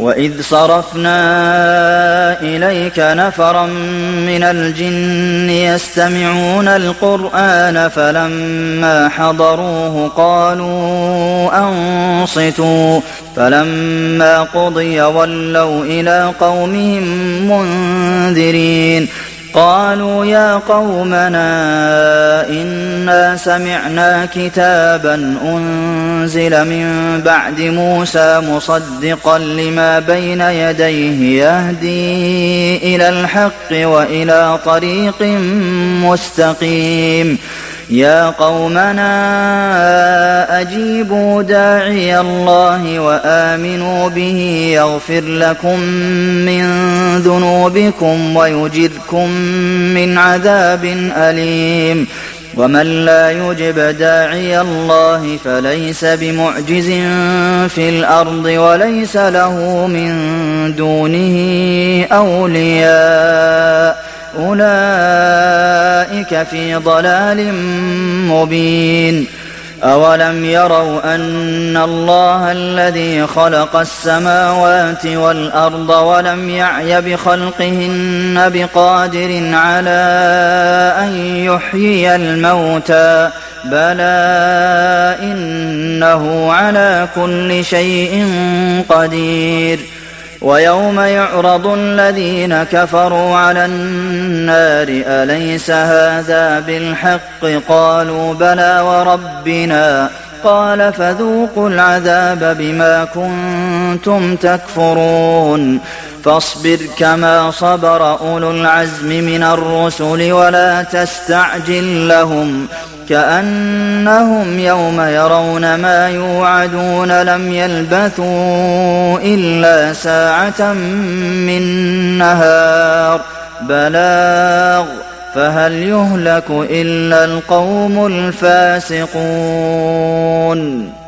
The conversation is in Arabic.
وَإِذْ صَرَفْنَا إِلَيْكَ نَفَرًا مِّنَ الْجِنِّ يَسْتَمِعُونَ الْقُرْآنَ فَلَمَّا حَضَرُوهُ قَالُوا أَنصِتُوا فَلَمَّا قُضِيَ وَلَّوْا إِلَىٰ قَوْمِهِم مُّنذِرِينَ قالوا يا قومنا إنا سمعنا كتابا أنزل من بعد موسى مصدقا لما بين يديه يهدي إلى الحق وإلى طريق مستقيم يا قومنا أجيبوا داعي الله وآمنوا به يغفر لكم من ذنوبكم ويجركم من عذاب أليم ومن لا يجب داعي الله فليس بمعجز في الأرض وليس له من دونه أولياء أولئك في ضلال مبين أولم يروا أن الله الذي خلق السماوات والأرض ولم يعي بخلقهن بقادر على أن يحيي الموتى بلى إنه على كل شيء قدير ويوم يعرض الذين كفروا على النار أليس هذا بالحق قالوا بلى وربنا قال فذوقوا العذاب بما كنتم تكفرون فاصبر كما صبر أولو العزم من الرسل ولا تستعجل لهم كأنهم يوم يرون ما يوعدون لم يلبثوا إلا ساعة من نهار بلاغ فهل يهلك إلا القوم الفاسقون